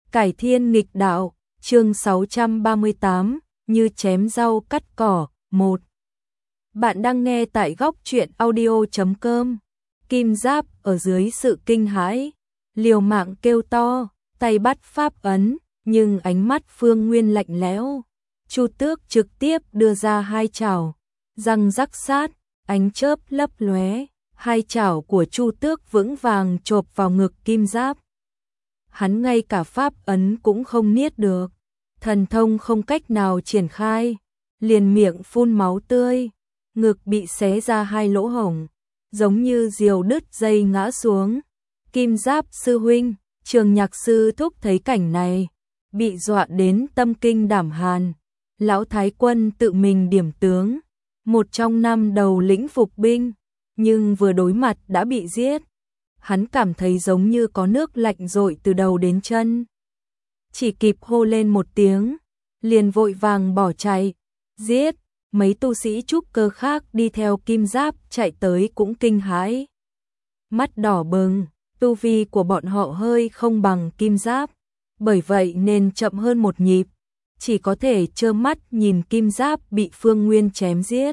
Cải thiên nghịch đạo, chương 638, như chém rau cắt cỏ, 1. Bạn đang nghe tại góc truyện audio.com. Kim Giáp ở dưới sự kinh hãi, liều mạng kêu to, tay bắt pháp ấn, nhưng ánh mắt Phương Nguyên lạnh lẽo. Chu Tước trực tiếp đưa ra hai chảo, răng rắc sát, ánh chớp lấp lóe, hai chảo của Chu Tước vững vàng chộp vào ngực Kim Giáp. Hắn ngay cả pháp ấn cũng không niết được, thần thông không cách nào triển khai, liền miệng phun máu tươi, ngực bị xé ra hai lỗ hổng, giống như diều đứt dây ngã xuống. Kim Giáp sư huynh, Trường Nhạc sư thúc thấy cảnh này, bị dọa đến tâm kinh đảm hàn. Lão Thái Quân tự mình điểm tướng, một trong năm đầu lĩnh phục binh, nhưng vừa đối mặt đã bị giết. Hắn cảm thấy giống như có nước lạnh dội từ đầu đến chân. Chỉ kịp hô lên một tiếng, liền vội vàng bỏ chạy, giết. Mấy tu sĩ trúc cơ khác đi theo Kim Giáp chạy tới cũng kinh hãi. Mắt đỏ bừng, tu vi của bọn họ hơi không bằng Kim Giáp, bởi vậy nên chậm hơn một nhịp, chỉ có thể trơ mắt nhìn Kim Giáp bị Phương Nguyên chém giết.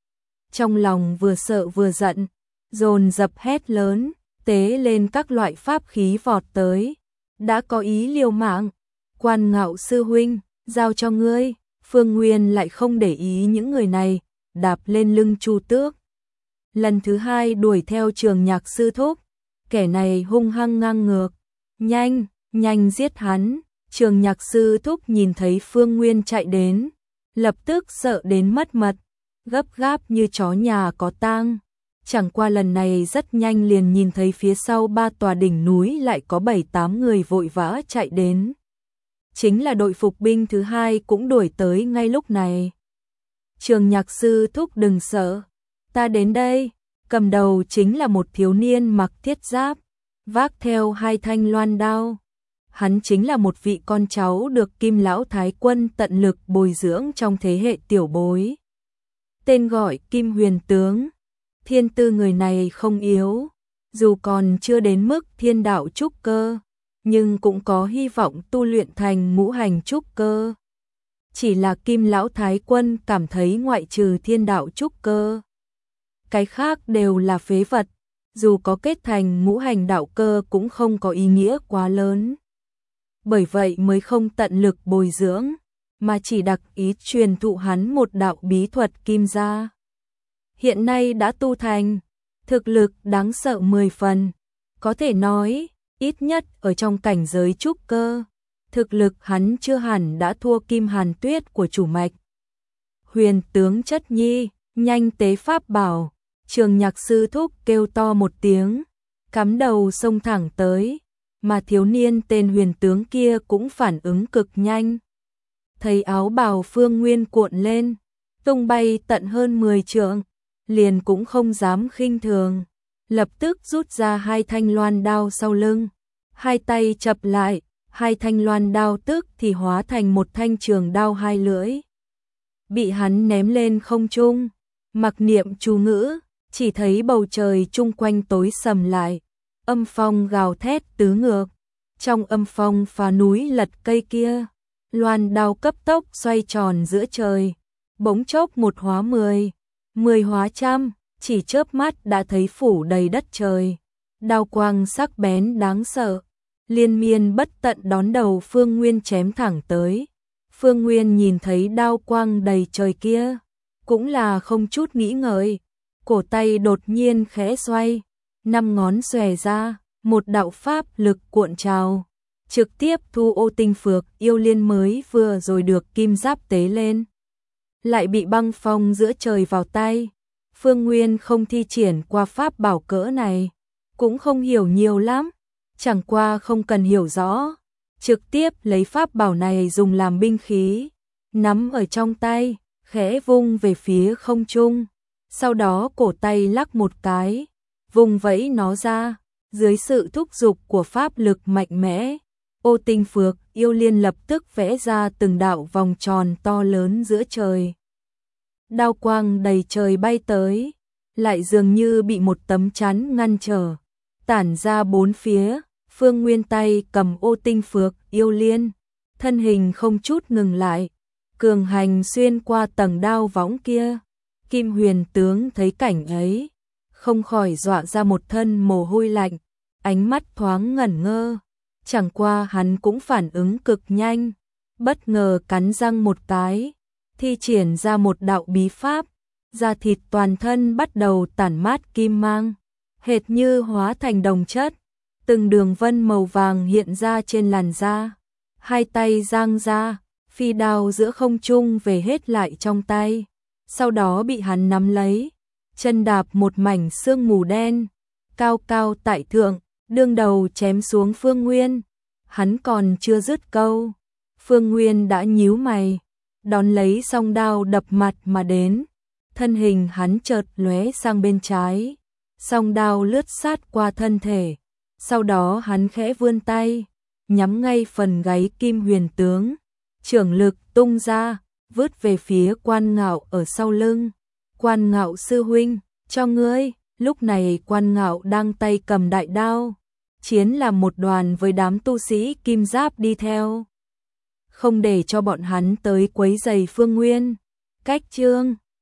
Trong lòng vừa sợ vừa giận, dồn dập hét lớn, tế lên các loại pháp khí vọt tới. Đã có ý liều mạng, Quan Ngạo sư huynh, giao cho ngươi. Phương Nguyên lại không để ý những người này, đạp lên lưng Chu Tước. Lần thứ hai đuổi theo Trường Nhạc sư thúc, kẻ này hung hăng ngang ngược, nhanh, nhanh giết hắn. Trường Nhạc sư thúc nhìn thấy Phương Nguyên chạy đến, lập tức sợ đến mất mật, gấp gáp như chó nhà có tang. Chẳng qua lần này rất nhanh liền nhìn thấy phía sau ba tòa đỉnh núi lại có 7-8 người vội vã chạy đến. Chính là đội phục binh thứ hai cũng đuổi tới ngay lúc này. Trường Nhạc sư thúc đừng sợ, ta đến đây. Cầm đầu chính là một thiếu niên mặc thiết giáp, vác theo hai thanh loan đao. Hắn chính là một vị con cháu được Kim Lão Thái Quân tận lực bồi dưỡng trong thế hệ tiểu bối. Tên gọi Kim Huyền Tướng. Thiên tư người này không yếu, dù còn chưa đến mức thiên đạo trúc cơ, nhưng cũng có hy vọng tu luyện thành ngũ hành trúc cơ. Chỉ là Kim Lão Thái Quân cảm thấy ngoại trừ thiên đạo trúc cơ, cái khác đều là phế vật, dù có kết thành ngũ hành đạo cơ cũng không có ý nghĩa quá lớn. Bởi vậy mới không tận lực bồi dưỡng, mà chỉ đặc ý truyền thụ hắn một đạo bí thuật kim gia. Hiện nay đã tu thành, thực lực đáng sợ 10 phần, có thể nói, ít nhất ở trong cảnh giới trúc cơ, thực lực hắn chưa hẳn đã thua Kim Hàn Tuyết của chủ mạch. Huyền Tướng chất nhi, nhanh tế pháp bảo. Trường Nhạc sư thúc kêu to một tiếng, cắm đầu xông thẳng tới, mà thiếu niên tên Huyền Tướng kia cũng phản ứng cực nhanh. Thấy áo bào Phương Nguyên cuộn lên, tung bay tận hơn 10 trượng, liền cũng không dám khinh thường, lập tức rút ra hai thanh loan đao sau lưng, hai tay chập lại, hai thanh loan đao tức thì hóa thành một thanh trường đao hai lưỡi. Bị hắn ném lên không trung, mặc niệm chú ngữ, chỉ thấy bầu trời chung quanh tối sầm lại, âm phong gào thét tứ ngược, trong âm phong phá núi lật cây kia, loan đao cấp tốc xoay tròn giữa trời, bỗng chốc một hóa 10, 10 hóa trăm, chỉ chớp mắt đã thấy phủ đầy đất trời. Đao quang sắc bén đáng sợ, liên miên bất tận đón đầu Phương Nguyên chém thẳng tới. Phương Nguyên nhìn thấy đao quang đầy trời kia, cũng là không chút nghĩ ngợi, cổ tay đột nhiên khẽ xoay, 5 ngón xòe ra, một đạo pháp lực cuộn trào, trực tiếp thu Ô Tinh Phược yêu liên mới vừa rồi được Kim Giáp tế lên, lại bị băng phong giữa trời vào tay. Phương Nguyên không thi triển qua pháp bảo cỡ này, cũng không hiểu nhiều lắm, chẳng qua không cần hiểu rõ, trực tiếp lấy pháp bảo này dùng làm binh khí, nắm ở trong tay, khẽ vung về phía không trung, sau đó cổ tay lắc một cái, vùng vẫy nó ra, dưới sự thúc giục của pháp lực mạnh mẽ, Ô Tinh Phược yêu liên lập tức vẽ ra từng đạo vòng tròn to lớn giữa trời. Đao quang đầy trời bay tới, lại dường như bị một tấm chắn ngăn trở, tản ra bốn phía, Phương Nguyên tay cầm ô tinh phược yêu liên, thân hình không chút ngừng lại, cường hành xuyên qua tầng đao võng kia. Kim Huyền tướng thấy cảnh ấy, không khỏi dọa ra một thân mồ hôi lạnh, ánh mắt thoáng ngẩn ngơ. Chẳng qua hắn cũng phản ứng cực nhanh, bất ngờ cắn răng một cái, thi triển ra một đạo bí pháp, da thịt toàn thân bắt đầu tản mát kim mang, hệt như hóa thành đồng chất, từng đường vân màu vàng hiện ra trên làn da. Hai tay giang ra, phi đao giữa không trung về hết lại trong tay, sau đó bị hắn nắm lấy, chân đạp một mảnh sương mù đen, cao cao tại thượng, đương đầu chém xuống Phương Nguyên. Hắn còn chưa dứt câu, Phương Nguyên đã nhíu mày, đón lấy song đao đập mặt mà đến, thân hình hắn chợt lóe sang bên trái, song đao lướt sát qua thân thể, sau đó hắn khẽ vươn tay, nhắm ngay phần gáy Kim Huyền tướng, trưởng lực tung ra, vứt về phía Quan Ngạo ở sau lưng. Quan Ngạo sư huynh, cho ngươi. Lúc này Quan Ngạo đang tay cầm đại đao, chiến làm một đoàn với đám tu sĩ kim giáp đi theo, không để cho bọn hắn tới quấy rầy Phương Nguyên. Cách chương